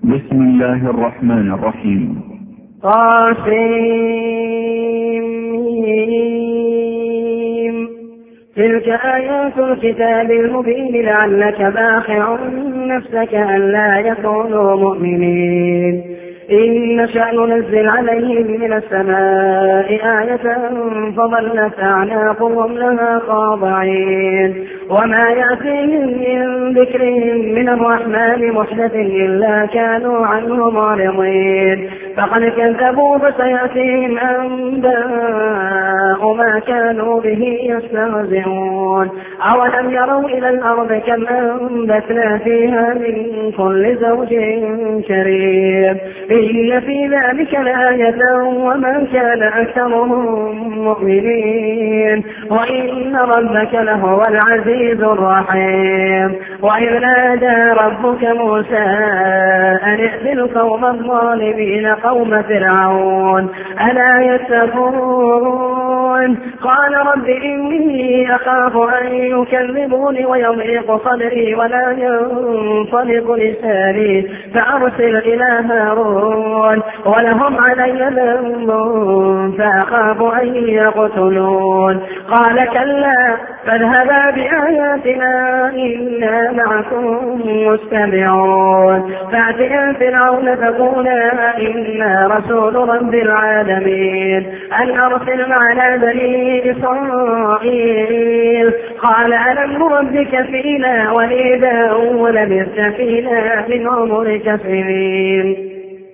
بسم الله الرحمن الرحيم. طاسيم. تلك آيات الكتاب المبين لعلك باخع نفسك ألا يكونوا مؤمنين. إن نشأ ننزل عليهم من السماء آية فظلت أعناقهم لها خاضعين وما يأتيهم من ذكرهم من الرحمن محدث إلا كانوا عنه معرضين. فقد كذبوا فسيأتيهم أنباء ما كانوا به يستهزئون. أولم يروا إلى الأرض كم أنبتنا فيها من كل زوج كريم إن في ذلك لآية وما كان أكثرهم مؤمنين وإن ربك لهو العزيز الرحيم. وإذ نادى ربك موسى أن ائت القوم الظالمين قوم فرعون ألا يتقون قال رب إني أخاف أن يكذبوني ويضيق صدري ولا ينطلق لساني فأرسل إلى هارون ولهم علي ذنب فأخاف أن يقتلون. قال كلا فاذهبا بآياتنا إنا معكم مستمعون. فأتيا فرعون فقولا إنا رسول رب العالمين أن أرسل معنا بني إسرائيل. قال ألم نربك فينا وليدا ولبثت فينا من عمرك سنين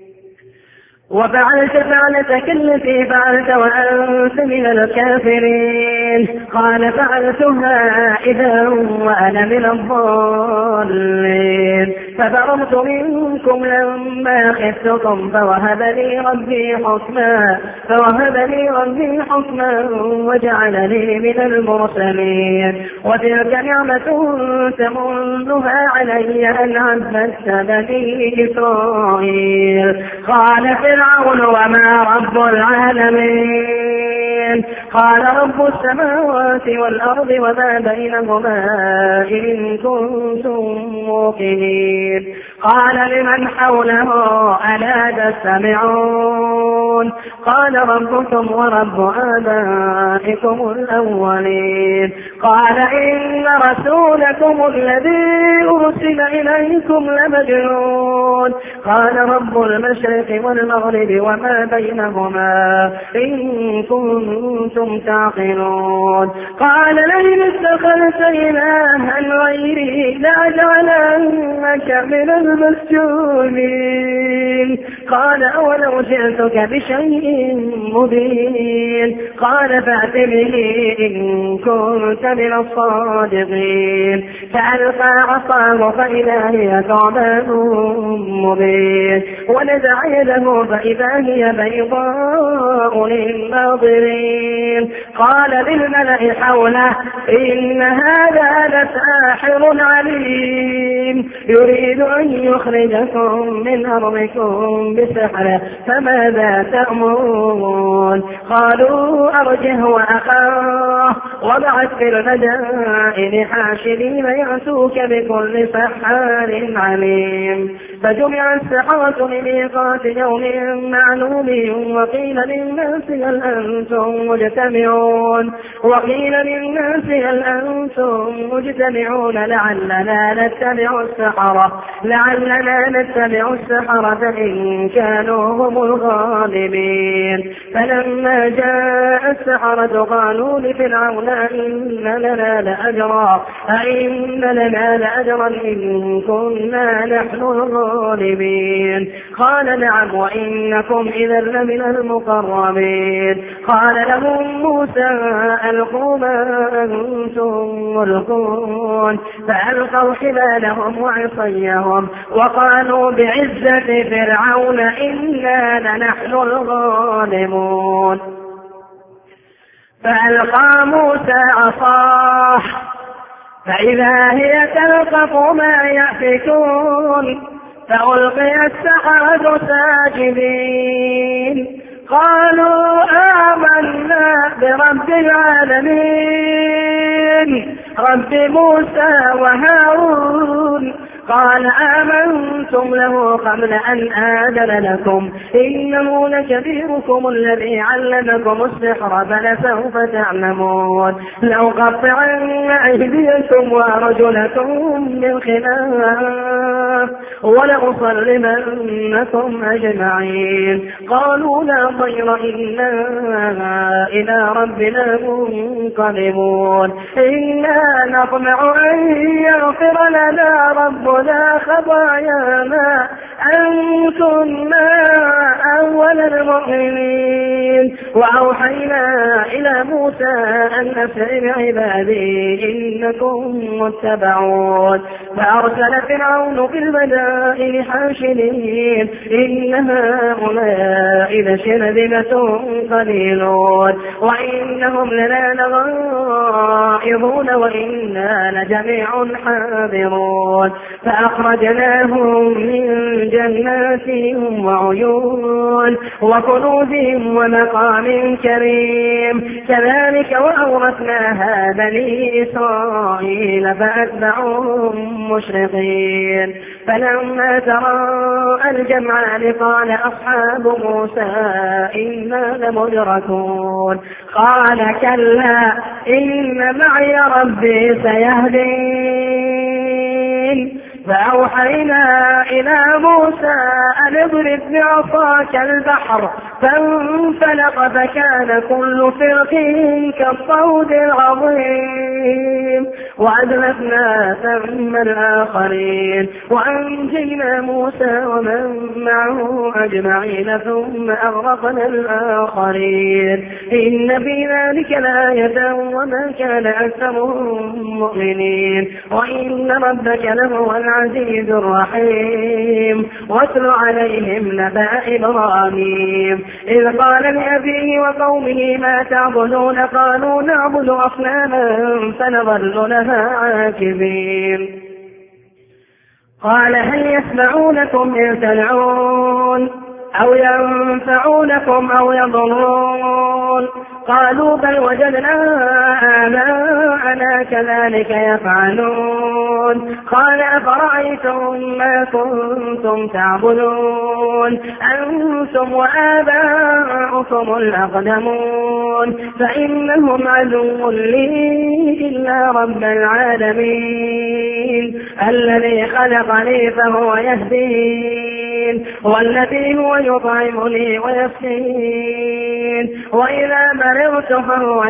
وفعلت فعلتك التي فعلت وأنت من الكافرين. قال فعلتها إذا وأنا من الضالين ففررت منكم لما خفتكم فوهب لي ربي حكما وجعلني من المرسلين. وتلك نعمة تمنها علي أن عبدت بني إسرائيل. قال فرعون وما رب العالمين؟ قال رب السماوات والأرض وما بينهما إن كنتم موقنين. قال لمن حوله ألا تستمعون؟ قال ربكم ورب آبائكم الأولين. قال إن رسولكم الذي أرسل إليكم لمجنون. قال رب المشرق والمغرب وما بينهما إن كنتم تعقلون. قال لئن اتخذت إلها غيري لأجعلنك من المسجونين. قال أولو جئتك بشيء مبين. قال فأت به إن كنت من الصادقين. فألقى عصاه فإذا هي ثعبان مبين ونزع يده فإذا هي بيضاء للناظرين. قال للملأ حوله إن هذا لساحر عليم يريد أن يخرجكم من أرضكم بسحره فماذا تأمرون؟ قالوا أرجه وأخاه وابعث في المدائن حاشرين يأتوك بكل سحار عليم. فجمع السحرة لميقات يوم معلوم وقيل للناس هل أنتم مجتمعون لعلنا نتبع السحرة إن كانوا هم الغالبين. فلما جاء السحرة قالوا لفرعون إن لنا لأجرا إن كنا نحن الغالبين. قال نعم وإنكم إذا لمن المقربين. قال لهم موسى ألقوا ما أنتم ملقون. فألقوا حبالهم وعصيهم وقالوا بعزة فرعون إنا لنحن الغالبون. فألقى موسى عصاه فإذا هي تلقف ما يأفكون. فألقي السحرة ساجدين قالوا آمنا برب العالمين رب موسى وهارون. قال آمنتم له قبل أن آذن لكم إنه لكبيركم الذي علمكم السحر فلسوف تعلمون لأقطعن أيديكم وأرجلكم من خلاف ولأصلبنكم أجمعين قالوا لا ضير إنا إلى ربنا منقلبون إنا نطمع أن يغفر لنا ربنا خطايانا أن كنا أول المؤمنين وأوحينا إلى موسى أن أسر بعبادي إنكم متبعون فأرسل فرعون في المدائن حاشرين إن هؤلاء لشرذمة قليلون وإنهم لنا لغائظون وإنا لجميع حاذرون فأخرجناهم من جنات وعيون وكنوز ومقام كريم كذلك وأورثناها بني إسرائيل فأتبعوهم مشرقين فلما تراءى الجمعان قال أصحاب موسى إنا لمدركون قال كلا إن معي ربي سيهدين فأوحينا إلى موسى أن اضرب بعصاك البحر فانفلق فكان كل فرق كالطود العظيم وأزلفنا ثم الآخرين وأنجينا موسى ومن معه أجمعين ثم أغرقنا الآخرين إن في ذلك لآية وما كان أكثرهم مؤمنين وإن ربك لهو العزيز الرحيم واتل عليهم نبأ إبراهيم إذ قال لأبيه وقومه ما تعبدون قالوا نعبد أصناما فنظل لها عاكفين قال هل يسمعونكم إذ تدعون أو ينفعونكم أو يضرون قالوا بل وجدنا آباءنا كذلك يفعلون قال أفرأيتم ما كنتم تعبدون أنتم وآباؤكم الأقدمون فإنهم عدو لي إلا رب العالمين الذي خلقني فهو يهدين والذي هو يطعمني ويسقين وإذا مرضت فهو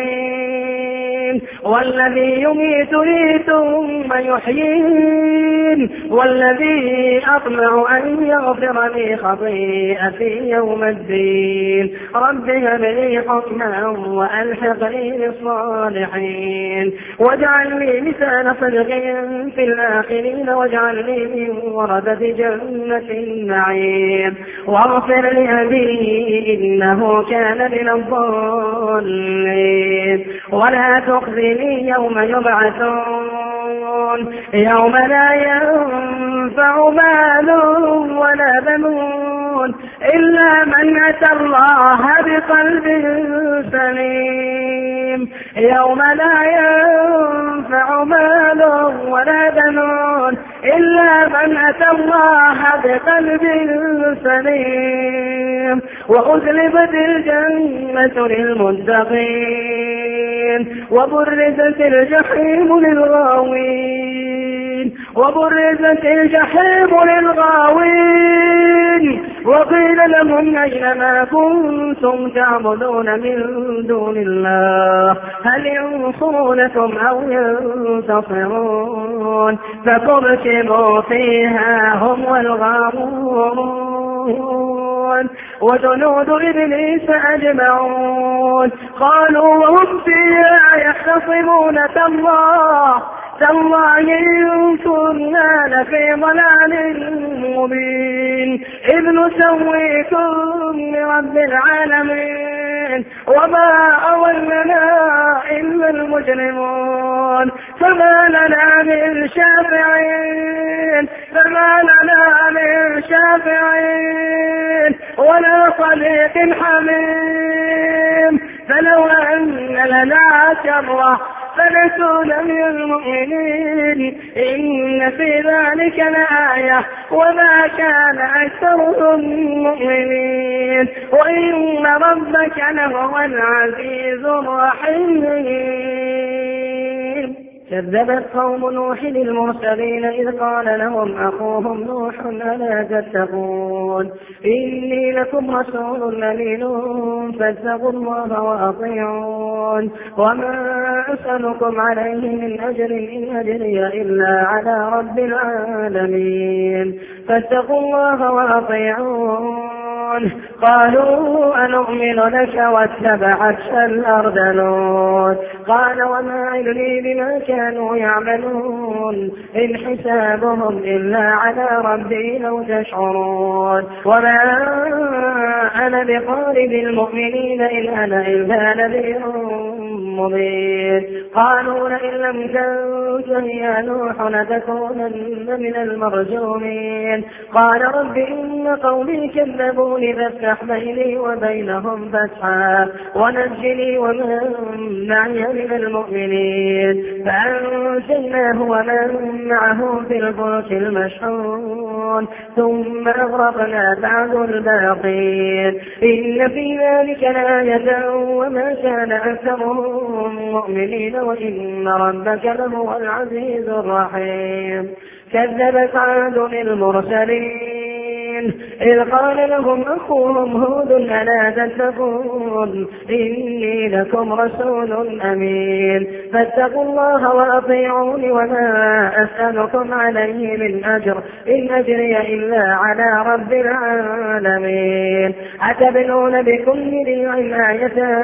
يشفين والذي يميتني ثم يحيين والذي أطمع أن يغفر لي خطيئتي يوم الدين رب هب لي حكما وألحقني بالصالحين واجعل لي لسان صدق في الآخرين واجعلني من ورثة جنة النعيم واغفر لأبي إنه كان من الضالين ولا تخزني يوم يبعثون يوم لا ينفع مال ولا بنون إلا من أتى الله بقلب سليم يوم لا ينفع مال ولا بنون إلا من أتى الله بقلب سليم وأزلفت الجنة للمتقين وبرزت الجحيم للغاوين وبرزت الجحيم للغاوين وقيل لهم أين ما كنتم تعبدون من دون الله هل ينصرونكم أو ينتصرون فكبكبوا فيها هم والغاوون وجنود إبليس أجمعون قالوا وهم فيها يختصمون تالله إن كنا لفي ضلال مبين إذ نسويكم برب العالمين وما أولنا إلا المجرمون فما لنا من شافعين ولا صديق حميم فلو أن لنا كرة فنكون من المؤمنين إن في ذلك لآية وما كان أكثرهم مؤمنين وإن ربك لهو العزيز الرحيم. كذبت قوم نوح المرسلين إذ قال لهم أخوهم نوح ألا تتقون إني لكم رسول أمين فاتقوا الله وأطيعون وما أسألكم عليه من أجر إن أجري إلا على رب العالمين فاتقوا الله وأطيعون. قالوا أنؤمن لك واتبعتك الأرذلون قال وما علمي بما كانوا يعملون إن حسابهم إلا على ربي لو تشعرون وما أنا بطارد المؤمنين إن أنا إلا نذير مبين. قالوا لئن لم تنته يا نوح لتكونن من المرجومين قال رب إن قومي كذبون فافتح بيني وبينهم فتحا ونجني ومن معي من المؤمنين فأنجيناه ومن معه في الفلك المشحون ثم أغرقنا بعد الباقين إن في ذلك لآية وما كان أكثرهم مؤمنين وإن ربك لهو العزيز الرحيم. كذبت عاد المرسلين إذ قال لهم أخوهم هود ألا تتقون إني لكم رسول أمين فاتقوا الله وأطيعون وما أسألكم عليه من أجر إن أجري إلا على رب العالمين. أتبنون بكل ريع آية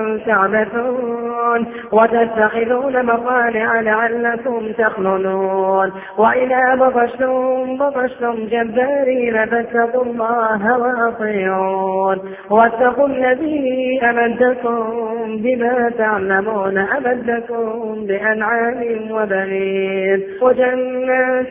تعبثون وتتخذون مصانع لعلكم تخلدون وإذا بطشتم جبارين فاتقوا الله وأطيعون واتقوا الذي أمدكم بما تعلمون أمدكم بأنعام وبنين وجنات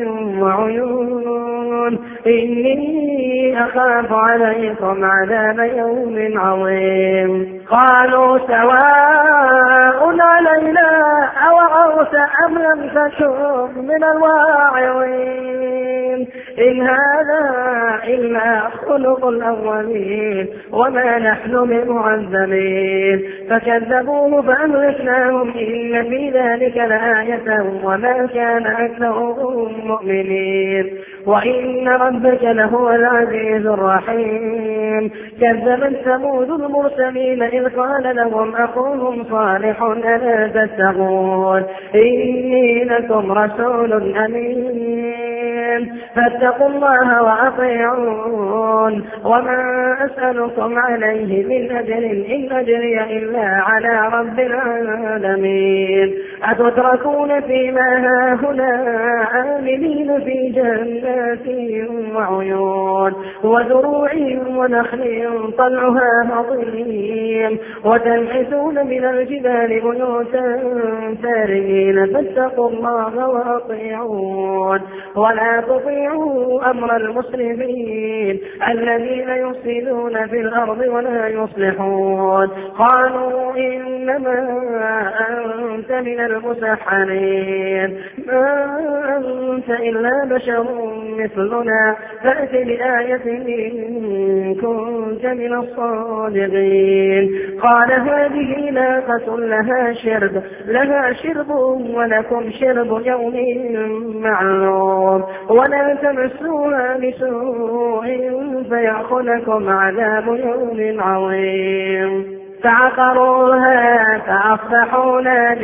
وعيون إني أخاف عليكم عذاب يوم عظيم. قالوا سواء علينا أوعظت أم لم تكن من الواعظين إن هذا إلا خلق الأولين وما نحن بمعذبين فكذبوه فأهلكناهم إن في ذلك لآية وما كان أكثرهم مؤمنين وإن ربك لهو العزيز الرحيم. كذبت ثمود المرسلين إذ قال لهم أخوهم صالح ألا تتقون إني لكم رسول أمين فاتقوا الله وأطيعون وما أسألكم عليه من أجر إن أجري إلا على رب العالمين. أتتركون فيما هاهنا آمنين في جنات وعيون وزروع ونخل طلعها هضيم وتنحتون من الجبال بيوتا فارهين فاتقوا الله وأطيعون ولا تطيعوا أمر المسلمين الذين يفسدون في الأرض ولا يصلحون. قالوا إنما أنت من المسحرين ما أنت إلا بشر مثلنا فأت بآية إن كنت من الصادقين. قال هذه ناقة لها شرب ولكم شرب يوم معلوم ولا تمسوها بسوء فيأخذكم عذاب يوم عظيم. فعقروها فأصبحوا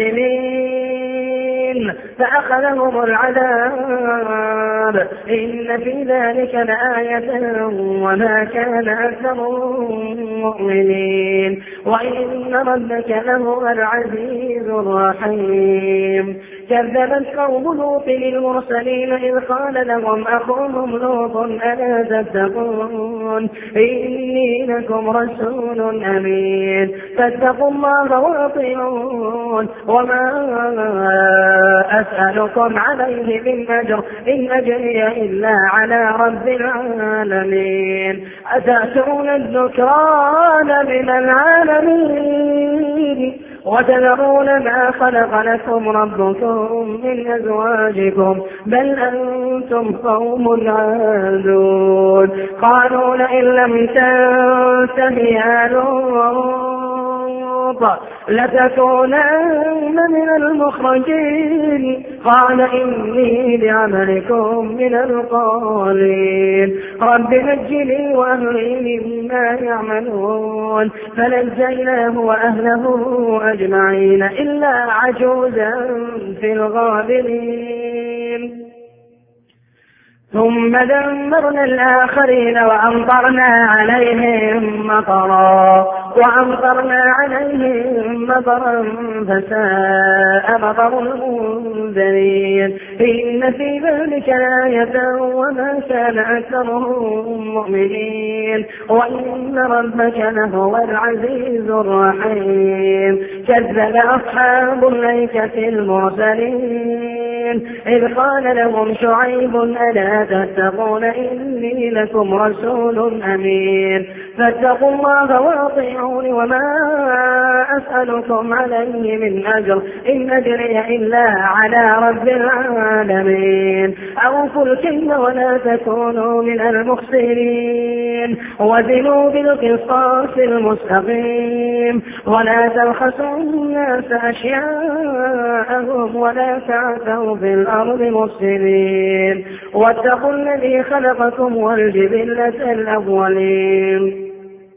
نادمين فأخذهم العذاب إن في ذلك لآية وما كان أكثرهم مؤمنين وإن ربك لهو العزيز الرحيم. كذبت قوم لوط المرسلين إذ قال لهم أخوهم لوط ألا تتقون إني لكم رسول أمين فاتقوا الله وأطيعون وما أسألكم عليه من أجر إن أجري إلا على رب العالمين. أتأتون الذكران من العالمين وتذرون ما خلق لكم ربكم من أزواجكم بل أنتم قوم عادون قالوا لئن لم تنته يا لوط لتكونن من المخرجين قال إني بعملكم من القالين رب نجني وأهلي مما يعملون فنجيناه وأهله أجمعين إلا عجوزا في الغابرين ثم دمرنا الآخرين وأمطرنا عليهم مطرا فساء مطر المنذرين إن في ذلك لآية وما كان أكثرهم مؤمنين وإن ربك لهو العزيز الرحيم كذب أصحاب الأيكة المرسلين إذ قال لهم شعيب ألا تتقون إني لكم رسول أمين فاتقوا الله وأطيعون وما أسألكم عليه من أجر إن أجري إلا على رب العالمين أوفوا الكيل ولا تكونوا من المخسرين وزنوا بالقسطاس المستقيم ولا تبخسوا الناس أشياءهم ولا تعثوا في الأرض مفسدين واتقوا الذي خلقكم والجبلة الأولين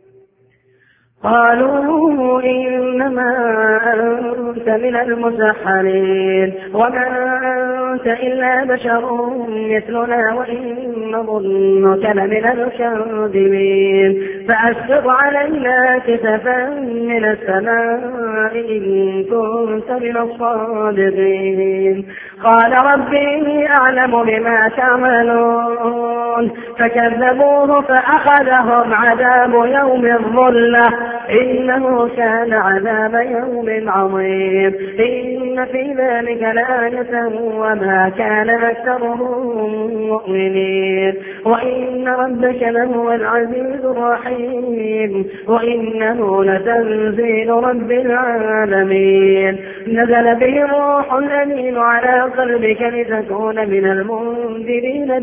قالوا إنما أنت من المسحرين وما أنت إلا بشر مثلنا وإن نظنك لمن الكاذبين فأسقط علينا كسفا من السماء إن كنت من الصادقين قال ربي أعلم بما تعملون فكذبوه فأخذهم عذاب يوم الظلة إنه كان عذاب يوم عظيم إن في ذلك لآية وما كان أكثرهم مؤمنين وإن ربك لهو العزيز الرحيم وإنه لتنزيل رب العالمين نزل به الروح الأمين على قلبك لتكون من المنذرين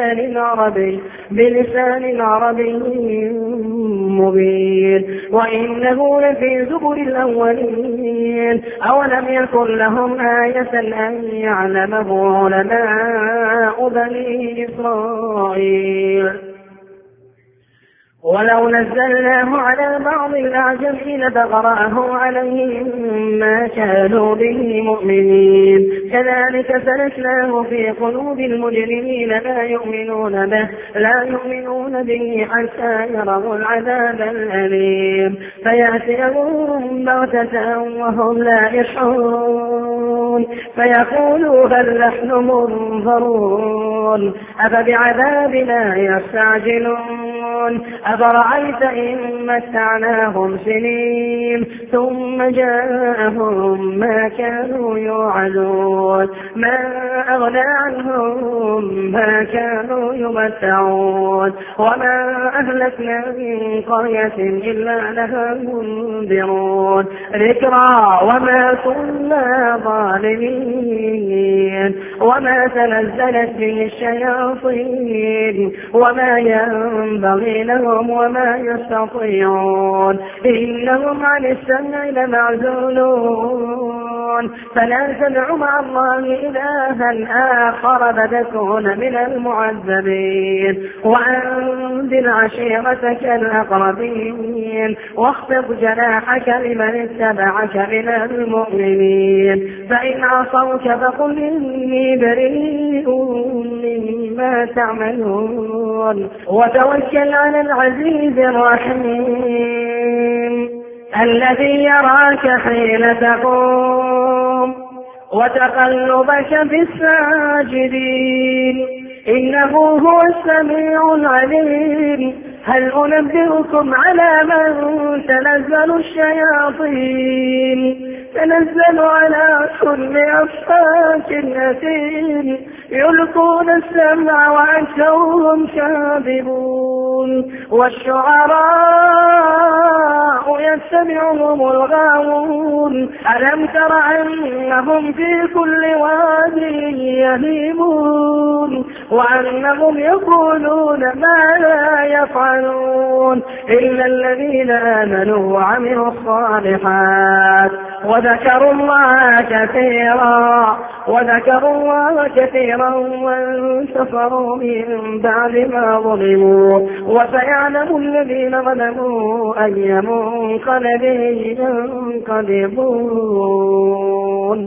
بلسان عربي مبين وإنه لفي زبر الأولين أولم يكن لهم آية أن يعلمه علماء بني إسرائيل ولو نزلناه على بعض الأعجمين فقرأه عليهم ما كانوا به مؤمنين كذلك سلكناه في قلوب المجرمين لا يؤمنون به حتى يروا العذاب الأليم فيأتيهم بغتة وهم لا يشعرون فيقولوا هل نحن منظرون أفبعذابنا يستعجلون أفرأيت إن متعناهم سنين ثم جاءهم ما كانوا يوعدون ما أغنى عنهم ما كانوا يمتعون وما أهلكنا من قرية إلا لها منذرون ذكرى وما كنا ظالمين وما تنزلت به الشياطين وما ينبغي لهم وما يستطيعون إنهم عن السمع لمعزولون فلا تدع مع الله إلها آخر فتكون من المعذبين وأنذر عشيرتك الأقربين واخفض جناحك لمن اتبعك من المؤمنين فإن عصوك فقل إني بريء مما تعملون وتوكل على العزيز الرحيم الذي يراك حين تقوم وتقلبك في الساجدين إنه هو السميع العليم هل أنبئكم على من تنزل الشياطين تنزل على كل أفاك أثيم يلقون السمع وأكثرهم كاذبون والشعراء يتبعهم الغاوون ألم تر أنهم في كل واد يهيمون وأنهم يقولون ما لا يفعلون إلا الذين آمنوا وعملوا الصالحات وذكروا الله كثيرا وانتصروا من بعد ما ظلموا وسيعلم الذين ظلموا أي منقلب ينقلبون.